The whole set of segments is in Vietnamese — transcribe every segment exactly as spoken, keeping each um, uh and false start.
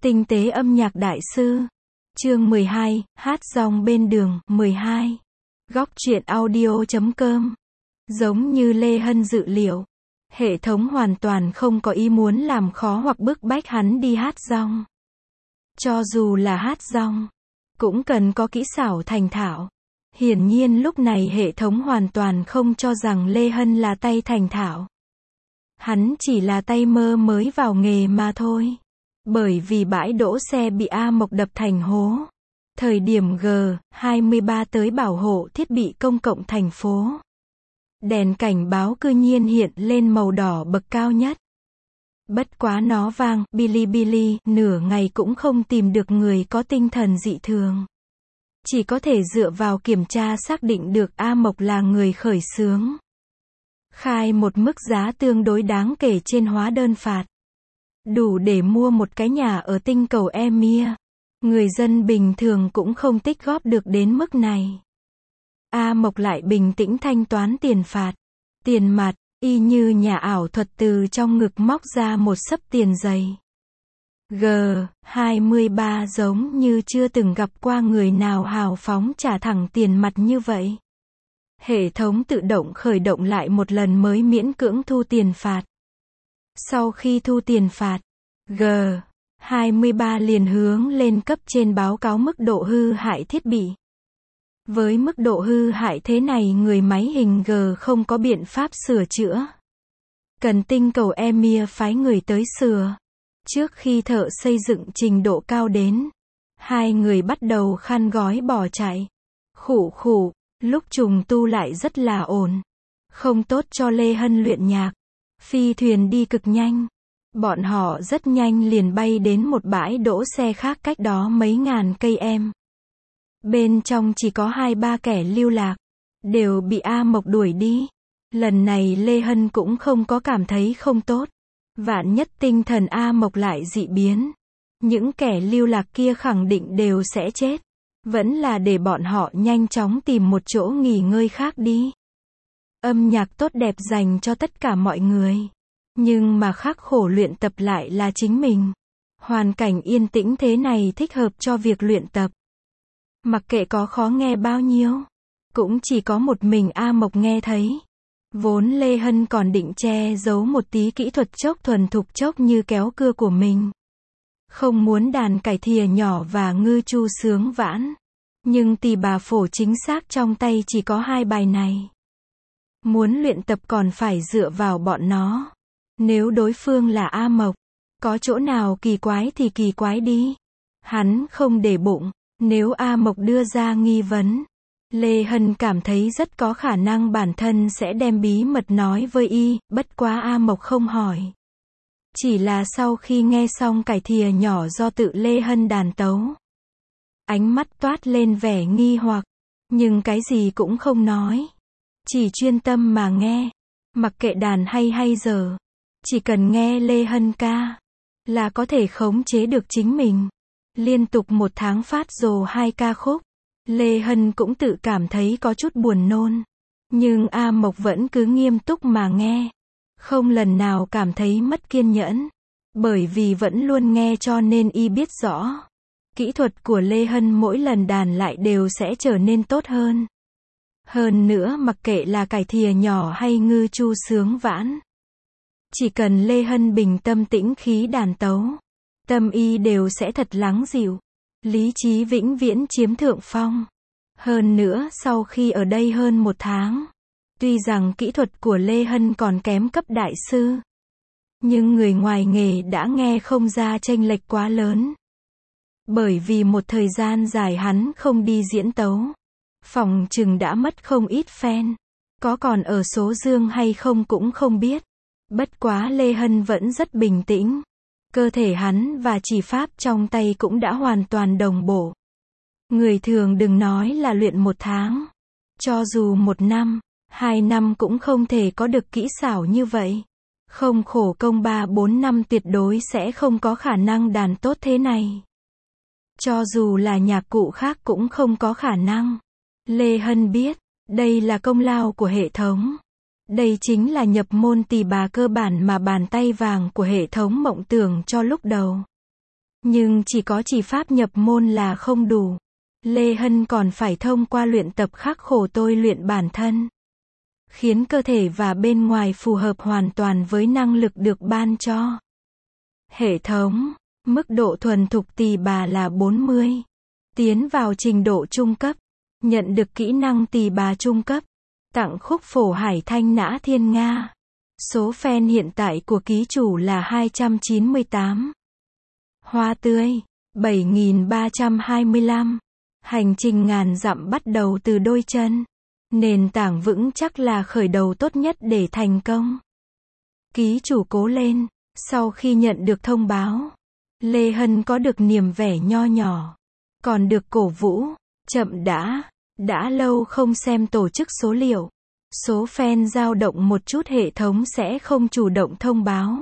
Tinh tế âm nhạc đại sư. Chương mười hai, hát dòng bên đường. mười hai. Góc truyện audio chấm com. Giống như Lê Hân dự liệu, hệ thống hoàn toàn không có ý muốn làm khó hoặc bức bách hắn đi hát dong. Cho dù là hát dong, cũng cần có kỹ xảo thành thạo. Hiển nhiên lúc này hệ thống hoàn toàn không cho rằng Lê Hân là tay thành thạo. Hắn chỉ là tay mơ mới vào nghề mà thôi. Bởi vì bãi đỗ xe bị A Mộc đập thành hố. Thời điểm G hai mươi ba tới bảo hộ thiết bị công cộng thành phố. Đèn cảnh báo cư nhiên hiện lên màu đỏ bậc cao nhất. Bất quá nó vang, bili bili, nửa ngày cũng không tìm được người có tinh thần dị thường. Chỉ có thể dựa vào kiểm tra xác định được A Mộc là người khởi xướng. Khai một mức giá tương đối đáng kể trên hóa đơn phạt. Đủ để mua một cái nhà ở tinh cầu Emir. Người dân bình thường cũng không tích góp được đến mức này. A Mộc lại bình tĩnh thanh toán tiền phạt. Tiền mặt, y như nhà ảo thuật từ trong ngực móc ra một xấp tiền dày. G hai mươi ba giống như chưa từng gặp qua người nào hào phóng trả thẳng tiền mặt như vậy. Hệ thống tự động khởi động lại một lần mới miễn cưỡng thu tiền phạt. Sau khi thu tiền phạt, G hai mươi ba liền hướng lên cấp trên báo cáo mức độ hư hại thiết bị. Với mức độ hư hại thế này người máy hình G không có biện pháp sửa chữa. Cần tinh cầu Emir phái người tới sửa. Trước khi thợ xây dựng trình độ cao đến, hai người bắt đầu khăn gói bỏ chạy. Khủ khủ, lúc trùng tu lại rất là ổn. Không tốt cho Lê Hân luyện nhạc. Phi thuyền đi cực nhanh. Bọn họ rất nhanh liền bay đến một bãi đỗ xe khác cách đó mấy ngàn cây em. Bên trong chỉ có hai ba kẻ lưu lạc. Đều bị A Mộc đuổi đi. Lần này Lê Hân cũng không có cảm thấy không tốt. Vạn nhất tinh thần A Mộc lại dị biến. Những kẻ lưu lạc kia khẳng định đều sẽ chết. Vẫn là để bọn họ nhanh chóng tìm một chỗ nghỉ ngơi khác đi. Âm nhạc tốt đẹp dành cho tất cả mọi người. Nhưng mà khắc khổ luyện tập lại là chính mình. Hoàn cảnh yên tĩnh thế này thích hợp cho việc luyện tập. Mặc kệ có khó nghe bao nhiêu, cũng chỉ có một mình A Mộc nghe thấy. Vốn Lê Hân còn định che giấu một tí kỹ thuật chốc thuần thục chốc như kéo cưa của mình. Không muốn đàn cải thìa nhỏ và ngư chu sướng vãn. Nhưng tỳ bà phổ chính xác trong tay chỉ có hai bài này. Muốn luyện tập còn phải dựa vào bọn nó. Nếu đối phương là A Mộc, có chỗ nào kỳ quái thì kỳ quái đi. Hắn không để bụng. Nếu A Mộc đưa ra nghi vấn, Lê Hân cảm thấy rất có khả năng bản thân sẽ đem bí mật nói với y, bất quá A Mộc không hỏi. Chỉ là sau khi nghe xong cải thìa nhỏ do tự Lê Hân đàn tấu. Ánh mắt toát lên vẻ nghi hoặc, nhưng cái gì cũng không nói. Chỉ chuyên tâm mà nghe, mặc kệ đàn hay hay dở. Chỉ cần nghe Lê Hân ca, là có thể khống chế được chính mình. Liên tục một tháng phát dồ hai ca khúc. Lê Hân cũng tự cảm thấy có chút buồn nôn. Nhưng A Mộc vẫn cứ nghiêm túc mà nghe. Không lần nào cảm thấy mất kiên nhẫn. Bởi vì vẫn luôn nghe cho nên y biết rõ. Kỹ thuật của Lê Hân mỗi lần đàn lại đều sẽ trở nên tốt hơn. Hơn nữa mặc kệ là cải thìa nhỏ hay ngư chu sướng vãn. Chỉ cần Lê Hân bình tâm tĩnh khí đàn tấu. Tâm y đều sẽ thật lắng dịu. Lý trí vĩnh viễn chiếm thượng phong. Hơn nữa sau khi ở đây hơn một tháng. Tuy rằng kỹ thuật của Lê Hân còn kém cấp đại sư. Nhưng người ngoài nghề đã nghe không ra chênh lệch quá lớn. Bởi vì một thời gian dài hắn không đi diễn tấu. Phòng chừng đã mất không ít fan. Có còn ở số dương hay không cũng không biết. Bất quá Lê Hân vẫn rất bình tĩnh. Cơ thể hắn và chỉ pháp trong tay cũng đã hoàn toàn đồng bộ. Người thường đừng nói là luyện một tháng. Cho dù một năm, hai năm cũng không thể có được kỹ xảo như vậy. Không khổ công ba bốn năm tuyệt đối sẽ không có khả năng đàn tốt thế này. Cho dù là nhạc cụ khác cũng không có khả năng. Lê Hân biết, đây là công lao của hệ thống. Đây chính là nhập môn tỳ bà cơ bản mà bàn tay vàng của hệ thống mộng tưởng cho lúc đầu. Nhưng chỉ có chỉ pháp nhập môn là không đủ. Lê Hân còn phải thông qua luyện tập khắc khổ tôi luyện bản thân, khiến cơ thể và bên ngoài phù hợp hoàn toàn với năng lực được ban cho. Hệ thống, mức độ thuần thục tỳ bà là bốn mươi. Tiến vào trình độ trung cấp, nhận được kỹ năng tỳ bà trung cấp, tặng khúc phổ hải thanh nã thiên nga. Số fan hiện tại của ký chủ là hai trăm chín mươi tám. Hoa tươi, bảy nghìn ba trăm hai mươi lăm. Hành trình ngàn dặm bắt đầu từ đôi chân. Nền tảng vững chắc là khởi đầu tốt nhất để thành công. Ký chủ cố lên. Sau khi nhận được thông báo, Lê Hân có được niềm vẻ nho nhỏ, còn được cổ vũ. Chậm đã, đã lâu không xem tổ chức số liệu. Số fan dao động một chút hệ thống sẽ không chủ động thông báo.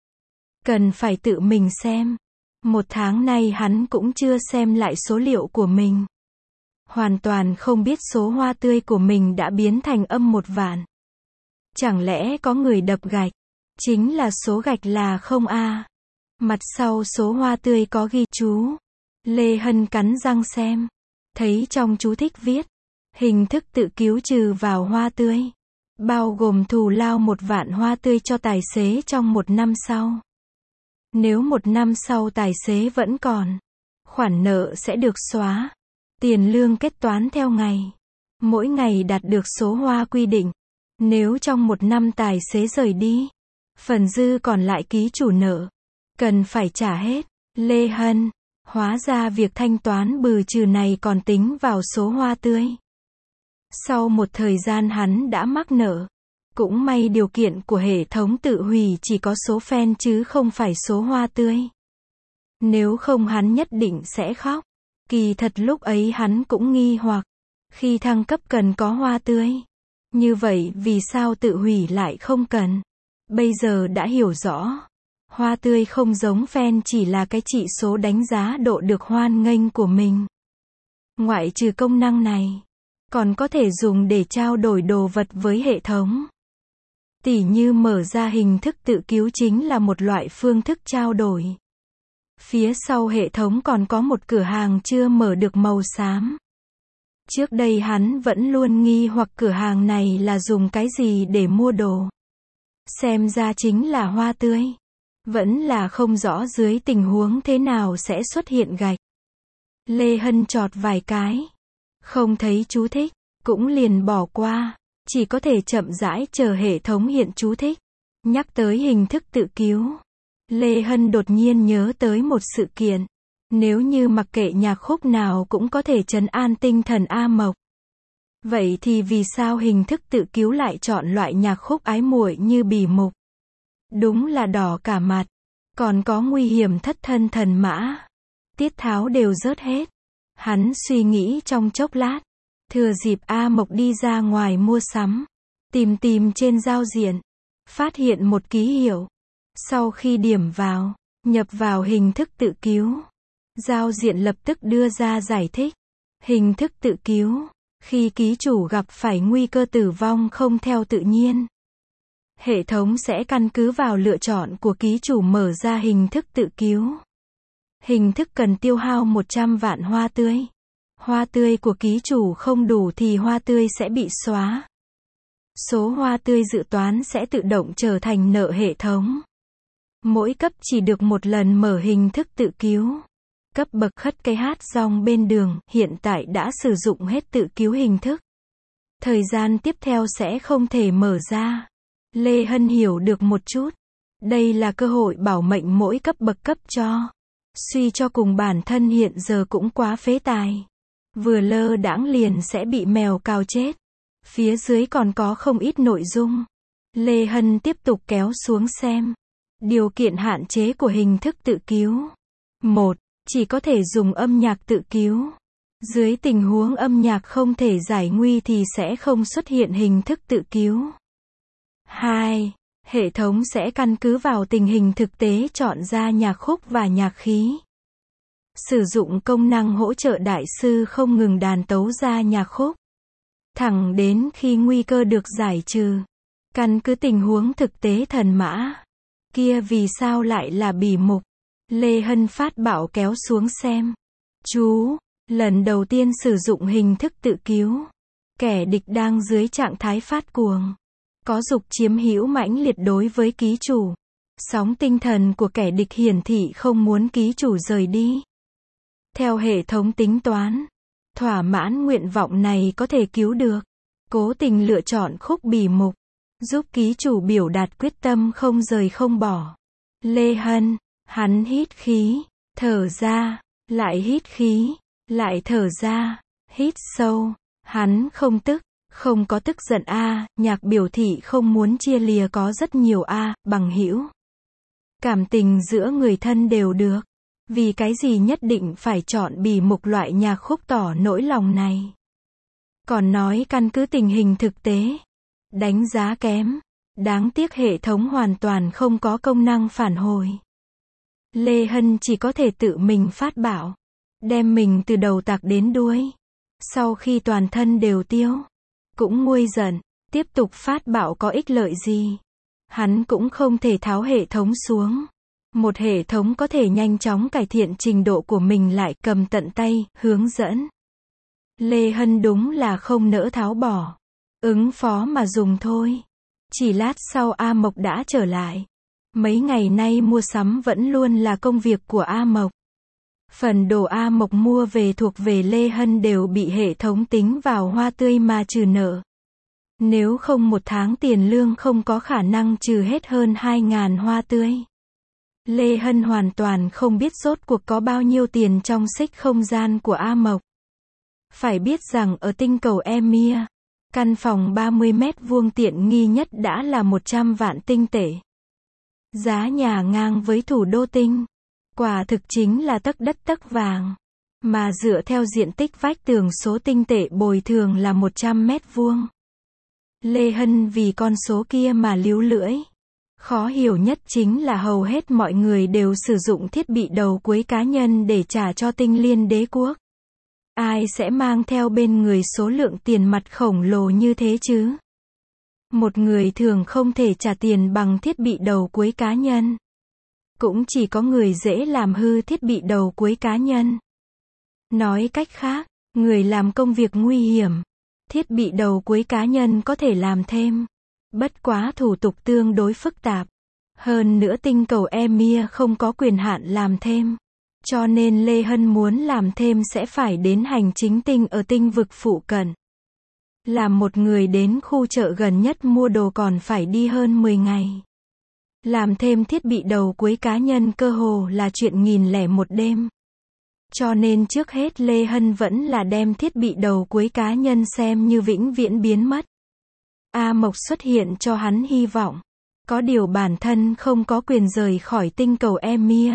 Cần phải tự mình xem. Một tháng nay hắn cũng chưa xem lại số liệu của mình. Hoàn toàn không biết số hoa tươi của mình đã biến thành âm một vạn. Chẳng lẽ có người đập gạch? Chính là số gạch là không a. Mặt sau số hoa tươi có ghi chú. Lê Hân cắn răng xem. Thấy trong chú thích viết. Hình thức tự cứu trừ vào hoa tươi. Bao gồm thù lao một vạn hoa tươi cho tài xế trong một năm sau. Nếu một năm sau tài xế vẫn còn, khoản nợ sẽ được xóa. Tiền lương kết toán theo ngày. Mỗi ngày đạt được số hoa quy định. Nếu trong một năm tài xế rời đi, phần dư còn lại ký chủ nợ cần phải trả hết. Lê Hân, hóa ra việc thanh toán bừ trừ này còn tính vào số hoa tươi. Sau một thời gian hắn đã mắc nợ. Cũng may điều kiện của hệ thống tự hủy chỉ có số fan chứ không phải số hoa tươi. Nếu không hắn nhất định sẽ khóc. Kỳ thật lúc ấy hắn cũng nghi hoặc. Khi thăng cấp cần có hoa tươi. Như vậy vì sao tự hủy lại không cần? Bây giờ đã hiểu rõ. Hoa tươi không giống fan chỉ là cái chỉ số đánh giá độ được hoan nghênh của mình. Ngoại trừ công năng này, còn có thể dùng để trao đổi đồ vật với hệ thống. Tỉ như mở ra hình thức tự cứu chính là một loại phương thức trao đổi. Phía sau hệ thống còn có một cửa hàng chưa mở được màu xám. Trước đây hắn vẫn luôn nghi hoặc cửa hàng này là dùng cái gì để mua đồ. Xem ra chính là hoa tươi. Vẫn là không rõ dưới tình huống thế nào sẽ xuất hiện gạch. Lê Hân chọt vài cái. Không thấy chú thích, cũng liền bỏ qua. Chỉ có thể chậm rãi chờ hệ thống hiện chú thích. Nhắc tới hình thức tự cứu. Lê Hân đột nhiên nhớ tới một sự kiện. Nếu như mặc kệ nhạc khúc nào cũng có thể trấn an tinh thần A Mộc. Vậy thì vì sao hình thức tự cứu lại chọn loại nhạc khúc ái muội như bỉ mục? Đúng là đỏ cả mặt. Còn có nguy hiểm thất thân thần mã. Tiết tháo đều rớt hết. Hắn suy nghĩ trong chốc lát. Thừa dịp A Mộc đi ra ngoài mua sắm. Tìm tìm trên giao diện. Phát hiện một ký hiệu. Sau khi điểm vào, nhập vào hình thức tự cứu. Giao diện lập tức đưa ra giải thích. Hình thức tự cứu. Khi ký chủ gặp phải nguy cơ tử vong không theo tự nhiên. Hệ thống sẽ căn cứ vào lựa chọn của ký chủ mở ra hình thức tự cứu. Hình thức cần tiêu hao một trăm vạn hoa tươi. Hoa tươi của ký chủ không đủ thì hoa tươi sẽ bị xóa. Số hoa tươi dự toán sẽ tự động trở thành nợ hệ thống. Mỗi cấp chỉ được một lần mở hình thức tự cứu. Cấp bậc khất cây hát rong bên đường hiện tại đã sử dụng hết tự cứu hình thức. Thời gian tiếp theo sẽ không thể mở ra. Lê Hân hiểu được một chút. Đây là cơ hội bảo mệnh mỗi cấp bậc cấp cho. Suy cho cùng bản thân hiện giờ cũng quá phế tài. Vừa lơ đãng liền sẽ bị mèo cào chết. Phía dưới còn có không ít nội dung. Lê Hân tiếp tục kéo xuống xem. Điều kiện hạn chế của hình thức tự cứu. một. Chỉ có thể dùng âm nhạc tự cứu. Dưới tình huống âm nhạc không thể giải nguy thì sẽ không xuất hiện hình thức tự cứu. hai. Hệ thống sẽ căn cứ vào tình hình thực tế chọn ra nhạc khúc và nhạc khí. Sử dụng công năng hỗ trợ đại sư không ngừng đàn tấu ra nhạc khúc. Thẳng đến khi nguy cơ được giải trừ. Căn cứ tình huống thực tế thần mã. Kia vì sao lại là bỉ mục? Lê Hân phát bảo kéo xuống xem. Chú, lần đầu tiên sử dụng hình thức tự cứu. Kẻ địch đang dưới trạng thái phát cuồng. Có dục chiếm hữu mãnh liệt đối với ký chủ. Sóng tinh thần của kẻ địch hiển thị không muốn ký chủ rời đi. Theo hệ thống tính toán, thỏa mãn nguyện vọng này có thể cứu được. Cố tình lựa chọn khúc bỉ mục, giúp ký chủ biểu đạt quyết tâm không rời không bỏ. Lê Hân, hắn hít khí, thở ra, lại hít khí, lại thở ra, hít sâu. Hắn không tức, không có tức giận a, nhạc biểu thị không muốn chia lìa có rất nhiều a, bằng hữu. Cảm tình giữa người thân đều được. Vì cái gì nhất định phải chọn bỉ mục loại nhạc khúc tỏ nỗi lòng này. Còn nói căn cứ tình hình thực tế. Đánh giá kém. Đáng tiếc hệ thống hoàn toàn không có công năng phản hồi. Lê Hân chỉ có thể tự mình phát bảo. Đem mình từ đầu tạc đến đuôi. Sau khi toàn thân đều tiêu. Cũng nguôi giận. Tiếp tục phát bảo có ích lợi gì. Hắn cũng không thể tháo hệ thống xuống. Một hệ thống có thể nhanh chóng cải thiện trình độ của mình lại cầm tận tay, hướng dẫn. Lê Hân đúng là không nỡ tháo bỏ. Ứng phó mà dùng thôi. Chỉ lát sau A Mộc đã trở lại. Mấy ngày nay mua sắm vẫn luôn là công việc của A Mộc. Phần đồ A Mộc mua về thuộc về Lê Hân đều bị hệ thống tính vào hoa tươi mà trừ nợ. Nếu không một tháng tiền lương không có khả năng trừ hết hơn hai ngàn hoa tươi. Lê Hân hoàn toàn không biết rốt cuộc có bao nhiêu tiền trong xích không gian của A Mộc. Phải biết rằng ở tinh cầu Emir, căn phòng ba mươi mét vuông tiện nghi nhất đã là một trăm vạn tinh tệ. Giá nhà ngang với thủ đô tinh. Quả thực chính là tấc đất tấc vàng. Mà dựa theo diện tích vách tường số tinh tệ bồi thường là một trăm mét vuông. Lê Hân vì con số kia mà líu lưỡi. Khó hiểu nhất chính là hầu hết mọi người đều sử dụng thiết bị đầu cuối cá nhân để trả cho tinh liên đế quốc. Ai sẽ mang theo bên người số lượng tiền mặt khổng lồ như thế chứ? Một người thường không thể trả tiền bằng thiết bị đầu cuối cá nhân. Cũng chỉ có người dễ làm hư thiết bị đầu cuối cá nhân. Nói cách khác, người làm công việc nguy hiểm, thiết bị đầu cuối cá nhân có thể làm thêm. Bất quá thủ tục tương đối phức tạp. Hơn nữa tinh cầu Emir không có quyền hạn làm thêm. Cho nên Lê Hân muốn làm thêm sẽ phải đến hành chính tinh ở tinh vực phụ cận. Làm một người đến khu chợ gần nhất mua đồ còn phải đi hơn mười ngày. Làm thêm thiết bị đầu cuối cá nhân cơ hồ là chuyện nghìn lẻ một đêm. Cho nên trước hết Lê Hân vẫn là đem thiết bị đầu cuối cá nhân xem như vĩnh viễn biến mất. A Mộc xuất hiện cho hắn hy vọng. Có điều bản thân không có quyền rời khỏi tinh cầu Emir.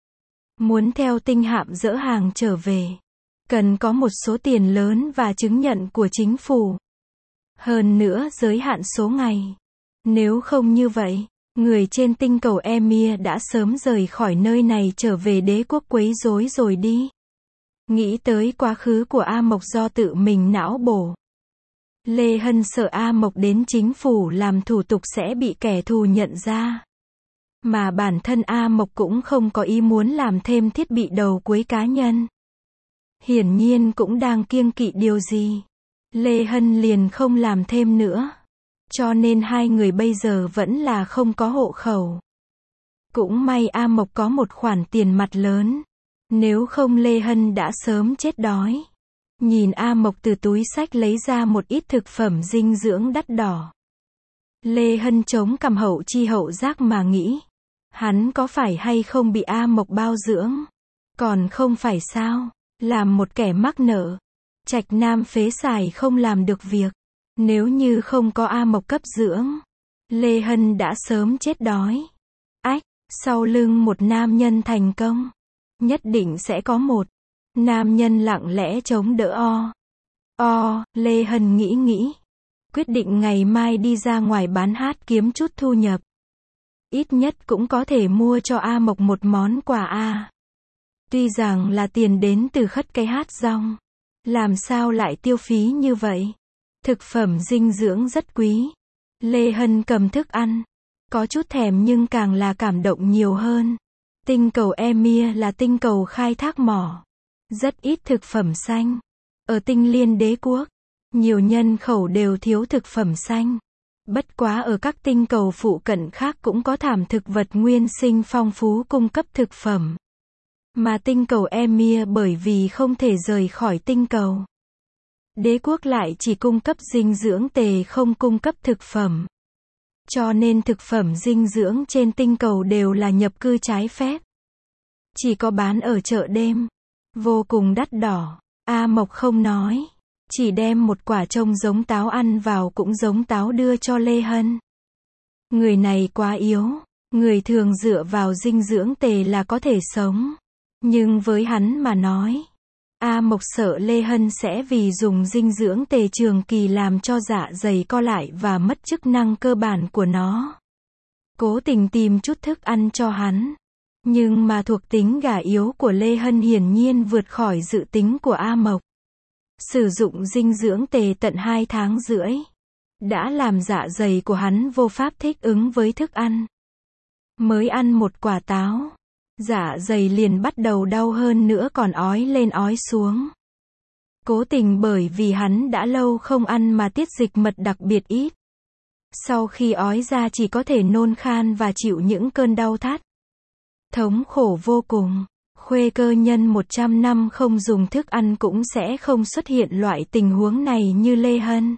Muốn theo tinh hạm dỡ hàng trở về, cần có một số tiền lớn và chứng nhận của chính phủ. Hơn nữa giới hạn số ngày. Nếu không như vậy, người trên tinh cầu Emir đã sớm rời khỏi nơi này trở về đế quốc quấy rối rồi đi. Nghĩ tới quá khứ của A Mộc do tự mình não bổ. Lê Hân sợ A Mộc đến chính phủ làm thủ tục sẽ bị kẻ thù nhận ra. Mà bản thân A Mộc cũng không có ý muốn làm thêm thiết bị đầu cuối cá nhân. Hiển nhiên cũng đang kiêng kỵ điều gì. Lê Hân liền không làm thêm nữa. Cho nên hai người bây giờ vẫn là không có hộ khẩu. Cũng may A Mộc có một khoản tiền mặt lớn. Nếu không Lê Hân đã sớm chết đói. Nhìn A Mộc từ túi xách lấy ra một ít thực phẩm dinh dưỡng đắt đỏ. Lê Hân chống cằm hậu chi hậu giác mà nghĩ. Hắn có phải hay không bị A Mộc bao dưỡng? Còn không phải sao? Làm một kẻ mắc nợ. Trạch Nam phế xài không làm được việc. Nếu như không có A Mộc cấp dưỡng, Lê Hân đã sớm chết đói. Ách, sau lưng một nam nhân thành công. Nhất định sẽ có một nam nhân lặng lẽ chống đỡ o. O, Lê Hân nghĩ nghĩ. Quyết định ngày mai đi ra ngoài bán hát kiếm chút thu nhập. Ít nhất cũng có thể mua cho A Mộc một món quà A. Tuy rằng là tiền đến từ khất cái hát rong. Làm sao lại tiêu phí như vậy? Thực phẩm dinh dưỡng rất quý. Lê Hân cầm thức ăn. Có chút thèm nhưng càng là cảm động nhiều hơn. Tinh cầu Emir là tinh cầu khai thác mỏ. Rất ít thực phẩm xanh. Ở tinh Liên Đế quốc, nhiều nhân khẩu đều thiếu thực phẩm xanh. Bất quá ở các tinh cầu phụ cận khác cũng có thảm thực vật nguyên sinh phong phú cung cấp thực phẩm. Mà tinh cầu Emir bởi vì không thể rời khỏi tinh cầu Đế quốc lại chỉ cung cấp dinh dưỡng tề không cung cấp thực phẩm. Cho nên thực phẩm dinh dưỡng trên tinh cầu đều là nhập cư trái phép. Chỉ có bán ở chợ đêm. Vô cùng đắt đỏ. A Mộc không nói. Chỉ đem một quả trông giống táo ăn vào cũng giống táo đưa cho Lê Hân. Người này quá yếu. Người thường dựa vào dinh dưỡng tề là có thể sống. Nhưng với hắn mà nói, A Mộc sợ Lê Hân sẽ vì dùng dinh dưỡng tề trường kỳ làm cho dạ dày co lại và mất chức năng cơ bản của nó. Cố tình tìm chút thức ăn cho hắn. Nhưng mà thuộc tính gà yếu của Lê Hân hiển nhiên vượt khỏi dự tính của A Mộc. Sử dụng dinh dưỡng tề tận hai tháng rưỡi. Đã làm dạ dày của hắn vô pháp thích ứng với thức ăn. Mới ăn một quả táo. Dạ dày liền bắt đầu đau hơn nữa còn ói lên ói xuống. Cố tình bởi vì hắn đã lâu không ăn mà tiết dịch mật đặc biệt ít. Sau khi ói ra chỉ có thể nôn khan và chịu những cơn đau thắt. Thống khổ vô cùng. Khuê cơ nhân một trăm năm không dùng thức ăn cũng sẽ không xuất hiện loại tình huống này như Lê Hân.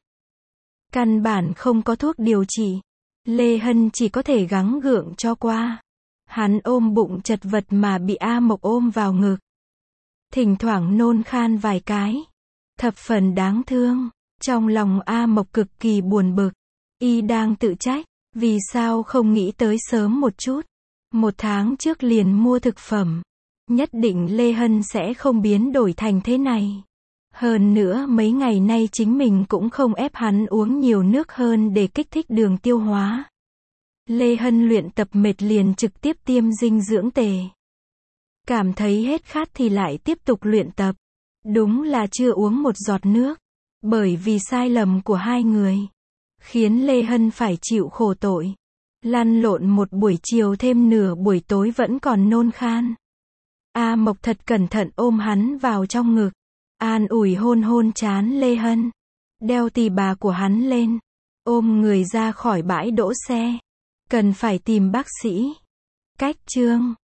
Căn bản không có thuốc điều trị. Lê Hân chỉ có thể gắng gượng cho qua. Hắn ôm bụng chật vật mà bị A Mộc ôm vào ngực. Thỉnh thoảng nôn khan vài cái. Thập phần đáng thương. Trong lòng A Mộc cực kỳ buồn bực. Y đang tự trách. Vì sao không nghĩ tới sớm một chút. Một tháng trước liền mua thực phẩm. Nhất định Lê Hân sẽ không biến đổi thành thế này. Hơn nữa mấy ngày nay chính mình cũng không ép hắn uống nhiều nước hơn để kích thích đường tiêu hóa. Lê Hân luyện tập mệt liền trực tiếp tiêm dinh dưỡng tề. Cảm thấy hết khát thì lại tiếp tục luyện tập. Đúng là chưa uống một giọt nước. Bởi vì sai lầm của hai người. Khiến Lê Hân phải chịu khổ tội. Lăn lộn một buổi chiều thêm nửa buổi tối vẫn còn nôn khan. A Mộc thật cẩn thận ôm hắn vào trong ngực. An ủi hôn hôn trán Lê Hân. Đeo tì bà của hắn lên. Ôm người ra khỏi bãi đỗ xe. Cần phải tìm bác sĩ. Cách chương